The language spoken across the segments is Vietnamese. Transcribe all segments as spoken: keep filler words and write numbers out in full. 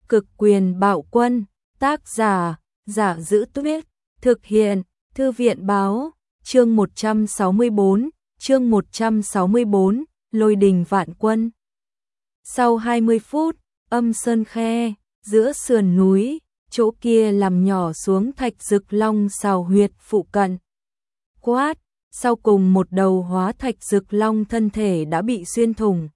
Cực quyền bạo quân, tác giả, Giả Giữ Tuyết, thực hiện, Thư viện báo, chương một trăm sáu mươi bốn, chương một trăm sáu mươi bốn, Lôi đình vạn quân. Sau hai mươi phút, âm sơn khe, giữa sườn núi, chỗ kia làm nhỏ xuống Thạch Dực Long xào huyệt phụ cận. Quát, sau cùng một đầu hóa Thạch Dực Long thân thể đã bị xuyên thủng.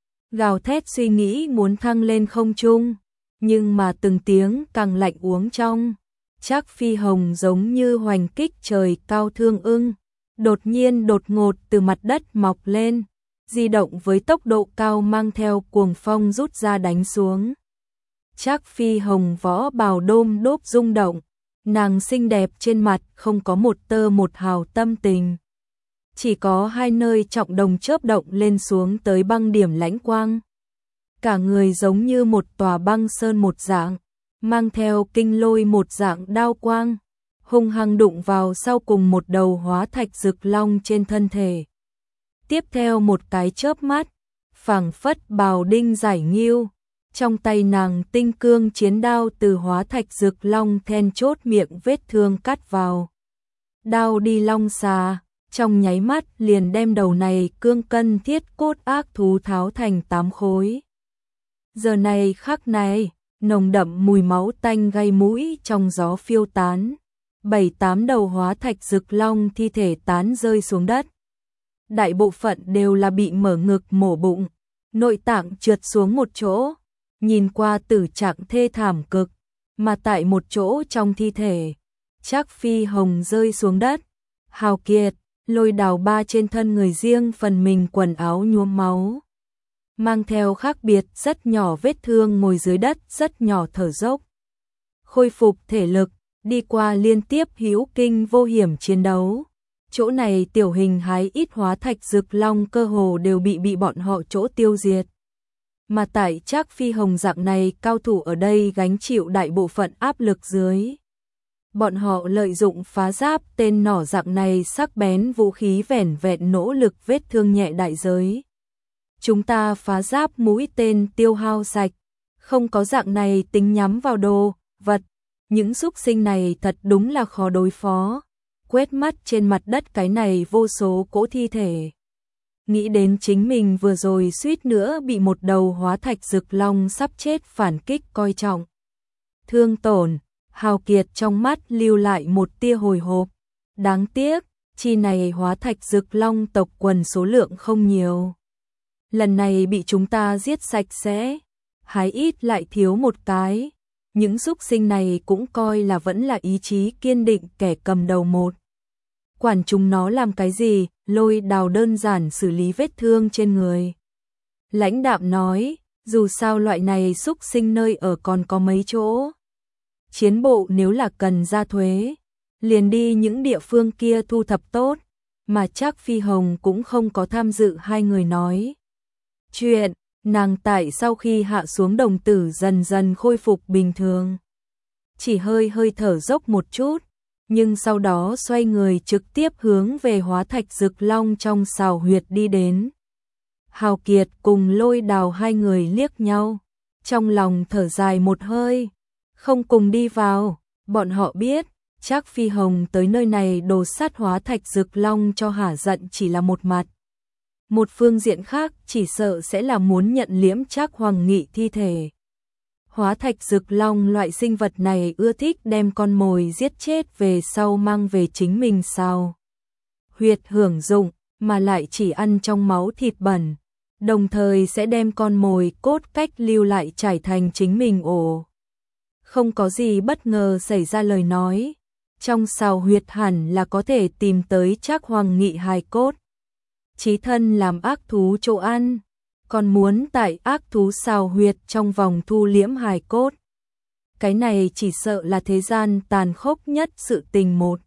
Gào thét suy nghĩ muốn thăng lên không trung, nhưng mà từng tiếng càng lạnh uống trong. Trác Phi Hồng giống như hoành kích trời cao thương ưng, đột nhiên đột ngột từ mặt đất mọc lên, di động với tốc độ cao mang theo cuồng phong rút ra đánh xuống. Trác Phi Hồng võ bào đôm đốp rung động, nàng xinh đẹp trên mặt không có một tơ một hào tâm tình. Chỉ có hai nơi trọng đồng chớp động lên xuống tới băng điểm lãnh quang. Cả người giống như một tòa băng sơn một dạng, mang theo kinh lôi một dạng đao quang, hung hăng đụng vào sau cùng một đầu hóa Thạch Dực Long trên thân thể. Tiếp theo một cái chớp mắt, phảng phất bào đinh giải nghiêu, trong tay nàng tinh cương chiến đao từ hóa Thạch Dực Long then chốt miệng vết thương cắt vào. Đao đi long xà, trong nháy mắt liền đem đầu này cương cân thiết cốt ác thú tháo thành tám khối. Giờ này khắc này, nồng đậm mùi máu tanh gây mũi trong gió phiêu tán. Bảy tám đầu hóa Thạch Dực Long thi thể tán rơi xuống đất. Đại bộ phận đều là bị mở ngực mổ bụng, nội tạng trượt xuống một chỗ, nhìn qua tử trạng thê thảm cực, mà tại một chỗ trong thi thể, Trác Phi Hồng rơi xuống đất. Hào Kiệt, Lôi Đào ba trên thân người riêng phần mình quần áo nhuốm máu, mang theo khác biệt rất nhỏ vết thương ngồi dưới đất rất nhỏ thở dốc. Khôi phục thể lực, đi qua liên tiếp hữu kinh vô hiểm chiến đấu. Chỗ này tiểu hình hái ít hóa Thạch Dực Long cơ hồ đều bị bị bọn họ chỗ tiêu diệt. Mà tại Trác Phi Hồng dạng này cao thủ ở đây gánh chịu đại bộ phận áp lực dưới. Bọn họ lợi dụng phá giáp tên nỏ dạng này sắc bén vũ khí vẻn vẹn nỗ lực vết thương nhẹ đại giới. Chúng ta phá giáp mũi tên tiêu hao sạch, không có dạng này tính nhắm vào đồ, vật. Những xúc sinh này thật đúng là khó đối phó. Quét mắt trên mặt đất cái này vô số cỗ thi thể. Nghĩ đến chính mình vừa rồi suýt nữa bị một đầu hóa Thạch Dực Long sắp chết phản kích coi trọng. Thương tổn, Hào Kiệt trong mắt lưu lại một tia hồi hộp. Đáng tiếc, chi này hóa Thạch Dực Long tộc quần số lượng không nhiều. Lần này bị chúng ta giết sạch sẽ, hái ít lại thiếu một cái. Những xúc sinh này cũng coi là vẫn là ý chí kiên định kẻ cầm đầu một. Quản chúng nó làm cái gì, Lôi Đào đơn giản xử lý vết thương trên người. Lãnh đạm nói, dù sao loại này xúc sinh nơi ở còn có mấy chỗ. Chiến bộ nếu là cần ra thuế, liền đi những địa phương kia thu thập tốt, mà Trác Phi Hồng cũng không có tham dự hai người nói. Chuyện, nàng tại sau khi hạ xuống đồng tử dần dần khôi phục bình thường. Chỉ hơi hơi thở dốc một chút, nhưng sau đó xoay người trực tiếp hướng về hóa Thạch Dực Long trong xào huyệt đi đến. Hào Kiệt cùng Lôi Đào hai người liếc nhau, trong lòng thở dài một hơi, không cùng đi vào. Bọn họ biết, Trác Phi Hồng tới nơi này đồ sát hóa Thạch Dực Long cho hả giận chỉ là một mặt. Một phương diện khác chỉ sợ sẽ là muốn nhận liếm Trác Hoàng Nghị thi thể. Hóa Thạch Dực Long loại sinh vật này ưa thích đem con mồi giết chết về sau mang về chính mình sao. Huyệt hưởng dụng, mà lại chỉ ăn trong máu thịt bẩn, đồng thời sẽ đem con mồi cốt cách lưu lại trải thành chính mình ổ. Không có gì bất ngờ xảy ra lời nói, trong xào huyệt hẳn là có thể tìm tới Trác Hoàng Nghị hài cốt. Chí thân làm ác thú chỗ ăn, còn muốn tại ác thú xào huyệt trong vòng thu liễm hài cốt. Cái này chỉ sợ là thế gian tàn khốc nhất sự tình một.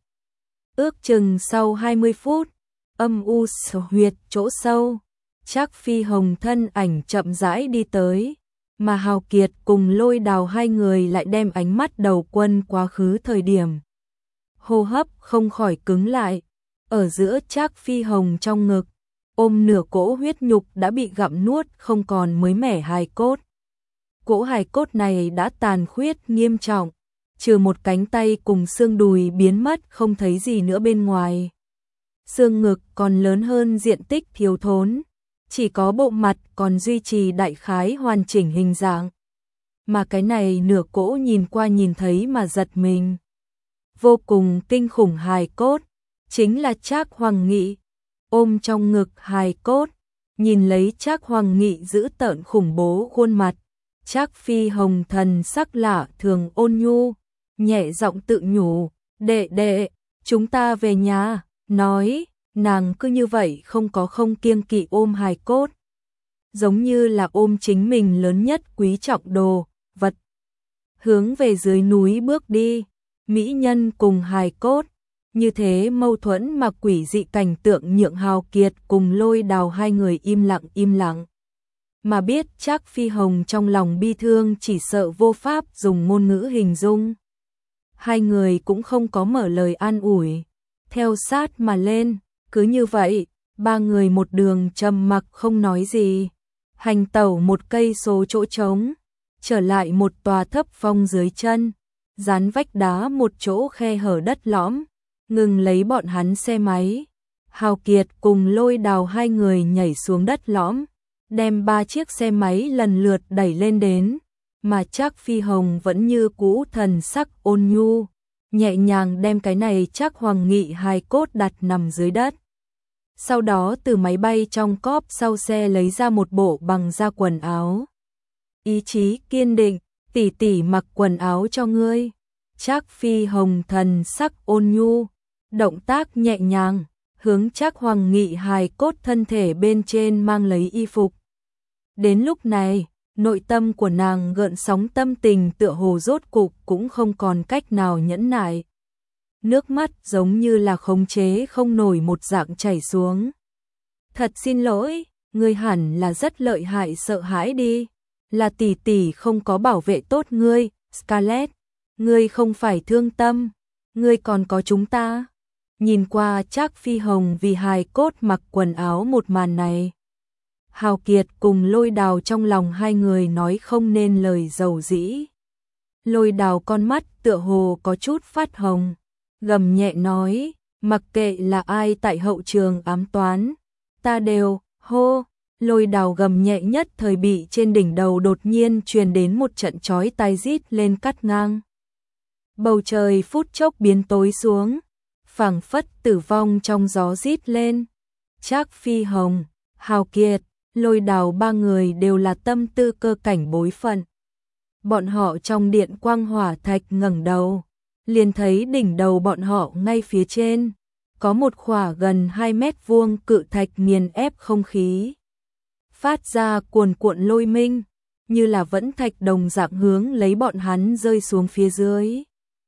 Ước chừng sau hai mươi phút, âm u huyệt chỗ sâu, Trác Phi Hồng thân ảnh chậm rãi đi tới, mà Hào Kiệt cùng Lôi Đào hai người lại đem ánh mắt đầu quân quá khứ thời điểm. Hô hấp không khỏi cứng lại, ở giữa Trác Phi Hồng trong ngực, ôm nửa cỗ huyết nhục đã bị gặm nuốt không còn mới mẻ hài cốt. cỗ hài cốt này đã tàn khuyết nghiêm trọng, trừ một cánh tay cùng xương đùi biến mất không thấy gì nữa bên ngoài. Xương ngực còn lớn hơn diện tích thiếu thốn, chỉ có bộ mặt còn duy trì đại khái hoàn chỉnh hình dạng. Mà cái này nửa cỗ nhìn qua nhìn thấy mà giật mình. Vô cùng kinh khủng hài cốt, chính là Trác Hoàng Nghị, ôm trong ngực hài cốt, nhìn lấy Trác Hoàng Nghị giữ tợn khủng bố khuôn mặt. Trác Phi Hồng thần sắc lạ thường ôn nhu, nhẹ giọng tự nhủ, đệ đệ, chúng ta về nhà, nói, nàng cứ như vậy không có không kiêng kỵ ôm hài cốt. Giống như là ôm chính mình lớn nhất quý trọng đồ, vật. Hướng về dưới núi bước đi, mỹ nhân cùng hài cốt, như thế mâu thuẫn mà quỷ dị cảnh tượng nhượng Hào Kiệt cùng Lôi Đào hai người im lặng im lặng. Mà biết Trác Phi Hồng trong lòng bi thương chỉ sợ vô pháp dùng ngôn ngữ hình dung. Hai người cũng không có mở lời an ủi, theo sát mà lên, cứ như vậy, ba người một đường trầm mặc không nói gì. Hành tẩu một cây số chỗ trống, trở lại một tòa thấp phong dưới chân, dán vách đá một chỗ khe hở đất lõm, ngừng lấy bọn hắn xe máy. Hào Kiệt cùng Lôi Đào hai người nhảy xuống đất lõm, đem ba chiếc xe máy lần lượt đẩy lên đến, mà Trác Phi Hồng vẫn như cũ thần sắc ôn nhu, nhẹ nhàng đem cái này Trác Hoàng Nghị hài cốt đặt nằm dưới đất. Sau đó từ máy bay trong cốp sau xe lấy ra một bộ bằng da quần áo. Ý chí kiên định, tỷ tỷ mặc quần áo cho ngươi. Trác Phi Hồng thần sắc ôn nhu, động tác nhẹ nhàng, hướng Trác Hoàng Nghị hài cốt thân thể bên trên mang lấy y phục. Đến lúc này, nội tâm của nàng gợn sóng tâm tình tựa hồ rốt cục cũng không còn cách nào nhẫn nại. Nước mắt giống như là khống chế không nổi một dạng chảy xuống. Thật xin lỗi, ngươi hẳn là rất lợi hại sợ hãi đi. Là tỷ tỷ không có bảo vệ tốt ngươi, Scarlett. Ngươi không phải thương tâm, ngươi còn có chúng ta. Nhìn qua Trác Phi Hồng vì hài cốt mặc quần áo một màn này. Hào Kiệt cùng Lôi Đào trong lòng hai người nói không nên lời dầu dĩ. Lôi Đào con mắt tựa hồ có chút phát hồng, gầm nhẹ nói, mặc kệ là ai tại hậu trường ám toán, ta đều, hô. Lôi Đào gầm nhẹ nhất thời bị trên đỉnh đầu đột nhiên truyền đến một trận chói tai rít lên cắt ngang. Bầu trời phút chốc biến tối xuống, phảng phất tử vong trong gió rít lên. Trác Phi Hồng, Hào Kiệt, Lôi Đào ba người đều là tâm tư cơ cảnh bối phận. Bọn họ trong điện quang hỏa thạch ngẩng đầu, liền thấy đỉnh đầu bọn họ ngay phía trên, có một khỏa gần hai mét vuông cự thạch nghiền ép không khí. Phát ra cuồn cuộn lôi minh, như là vẫn thạch đồng dạng hướng lấy bọn hắn rơi xuống phía dưới.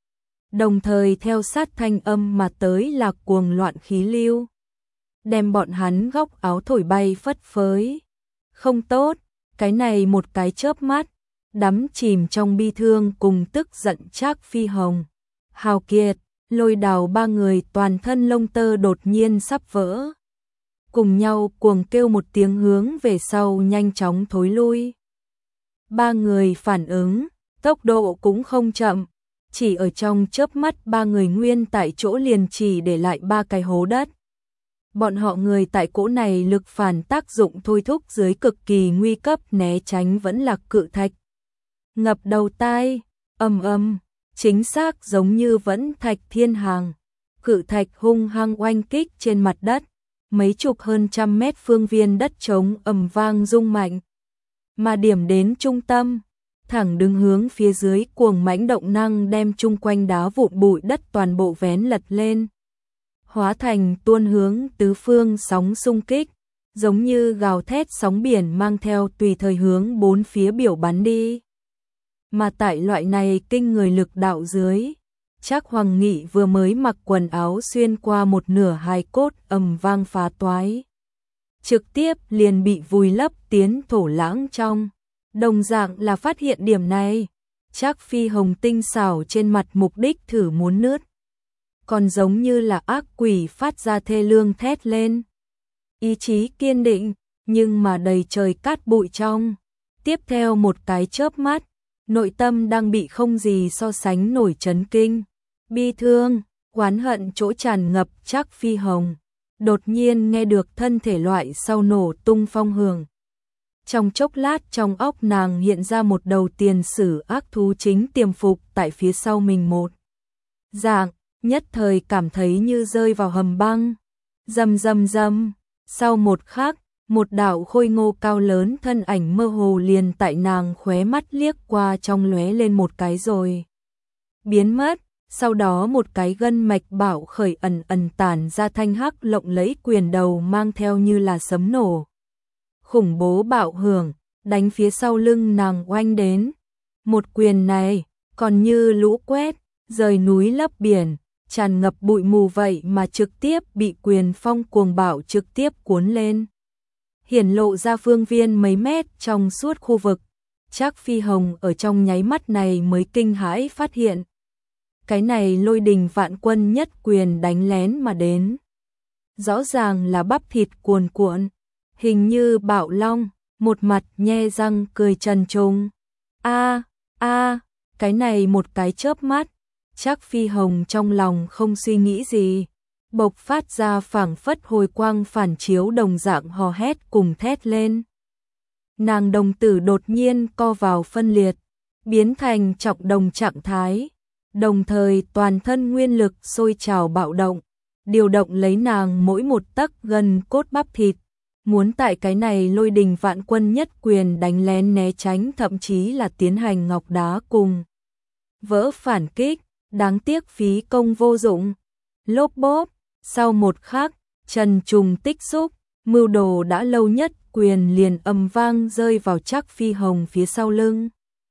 Đồng thời theo sát thanh âm mà tới là cuồng loạn khí lưu, đem bọn hắn góc áo thổi bay phất phới. Không tốt, cái này một cái chớp mắt, đắm chìm trong bi thương cùng tức giận Trác Phi Hồng, Hào Kiệt, Lôi Đào ba người toàn thân lông tơ đột nhiên sắp vỡ. Cùng nhau cuồng kêu một tiếng hướng về sau nhanh chóng thối lui. Ba người phản ứng, tốc độ cũng không chậm, chỉ ở trong chớp mắt ba người nguyên tại chỗ liền chỉ để lại ba cái hố đất. Bọn họ người tại cỗ này lực phản tác dụng thôi thúc dưới cực kỳ nguy cấp né tránh vẫn là cự thạch. Ngập đầu tai, ầm ầm, chính xác giống như vẫn thạch thiên hàng. Cự thạch hung hăng oanh kích trên mặt đất, mấy chục hơn trăm mét phương viên đất trống ầm vang rung mạnh. Mà điểm đến trung tâm, thẳng đứng hướng phía dưới cuồng mãnh động năng đem chung quanh đá vụn bụi đất toàn bộ vén lật lên. Hóa thành tuôn hướng tứ phương sóng xung kích, giống như gào thét sóng biển mang theo tùy thời hướng bốn phía biểu bắn đi. Mà tại loại này kinh người lực đạo dưới, Trác Hoàng Nghị vừa mới mặc quần áo xuyên qua một nửa hài cốt ầm vang phá toái. Trực tiếp liền bị vùi lấp tiến thổ lãng trong. Đồng dạng là phát hiện điểm này, Trác Phi Hồng tinh xảo trên mặt mục đích thử muốn nứt. Còn giống như là ác quỷ phát ra thê lương thét lên. Ý chí kiên định, nhưng mà đầy trời cát bụi trong. Tiếp theo một cái chớp mắt, nội tâm đang bị không gì so sánh nổi chấn kinh, bi thương, oán hận chỗ tràn ngập Trác Phi Hồng. Đột nhiên nghe được thân thể loại sau nổ tung phong hưởng. Trong chốc lát trong óc nàng hiện ra một đầu tiền sử ác thú chính tiềm phục tại phía sau mình một dạng, nhất thời cảm thấy như rơi vào hầm băng. Rầm rầm rầm, sau một khắc, một đạo khôi ngô cao lớn thân ảnh mơ hồ liền tại nàng khóe mắt liếc qua trong lóe lên một cái rồi biến mất, sau đó một cái gân mạch bảo khởi ẩn ẩn tản ra thanh hắc lộng lẫy quyền đầu mang theo như là sấm nổ. Khủng bố bạo hưởng, đánh phía sau lưng nàng oanh đến. Một quyền này, còn như lũ quét, rời núi lấp biển, tràn ngập bụi mù vậy mà trực tiếp bị quyền phong cuồng bạo trực tiếp cuốn lên. Hiển lộ ra phương viên mấy mét trong suốt khu vực. Trác Phi Hồng ở trong nháy mắt này mới kinh hãi phát hiện. Cái này Lôi Đình Vạn Quân nhất quyền đánh lén mà đến. Rõ ràng là bắp thịt cuồn cuộn, hình như bạo long, một mặt nhe răng cười trần trùng. A, a, cái này một cái chớp mắt, Trác Phi Hồng trong lòng không suy nghĩ gì, bộc phát ra phảng phất hồi quang phản chiếu đồng dạng hò hét cùng thét lên. Nàng đồng tử đột nhiên co vào phân liệt, biến thành trọng đồng trạng thái, đồng thời toàn thân nguyên lực sôi trào bạo động, điều động lấy nàng mỗi một tấc gần cốt bắp thịt, muốn tại cái này Lôi Đình Vạn Quân nhất quyền đánh lén né tránh, thậm chí là tiến hành ngọc đá cùng vỡ phản kích, đáng tiếc phí công vô dụng. Lốp bốp, sau một khắc, trần trùng tích xúc, mưu đồ đã lâu nhất quyền liền ầm vang rơi vào Trác Phi Hồng phía sau lưng.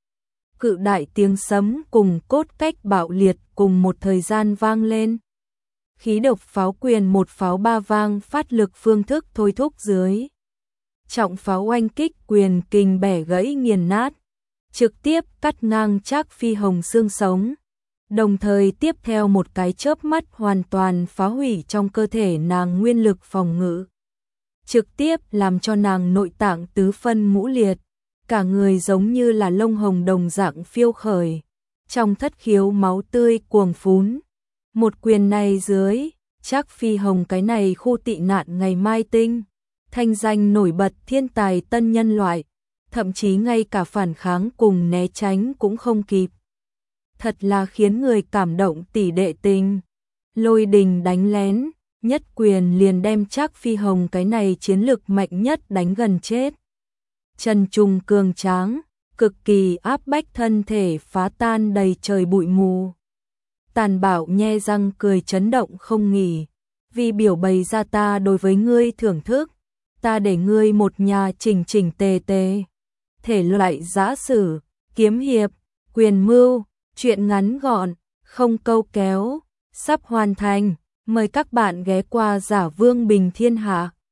Cự đại tiếng sấm cùng cốt cách bạo liệt cùng một thời gian vang lên. Khí độc pháo quyền một pháo ba vang phát lực phương thức thôi thúc dưới. Trọng pháo oanh kích quyền kình bẻ gãy nghiền nát, trực tiếp cắt ngang Trác Phi Hồng xương sống. Đồng thời tiếp theo một cái chớp mắt hoàn toàn phá hủy trong cơ thể nàng nguyên lực phòng ngự. Trực tiếp làm cho nàng nội tạng tứ phân ngũ liệt, cả người giống như là lông hồng đồng dạng phiêu khởi. Trong thất khiếu máu tươi cuồng phún. Một quyền này dưới, Trác Phi Hồng cái này khu tị nạn ngày mai tinh, thanh danh nổi bật thiên tài tân nhân loại, thậm chí ngay cả phản kháng cùng né tránh cũng không kịp. Thật là khiến người cảm động tỷ đệ tình. Lôi đình đánh lén, nhất quyền liền đem Trác Phi Hồng cái này chiến lực mạnh nhất đánh gần chết. Trần trùng cường tráng, cực kỳ áp bách thân thể phá tan đầy trời bụi mù. Tàn Bảo nhe răng cười chấn động không nghỉ, vì biểu bày ra ta đối với ngươi thưởng thức, ta để ngươi một nhà chỉnh chỉnh tề tề. Thể loại giã sử, kiếm hiệp, quyền mưu, truyện ngắn gọn, không câu kéo, sắp hoàn thành, mời các bạn ghé qua Giả Vương Bình Thiên Hạ.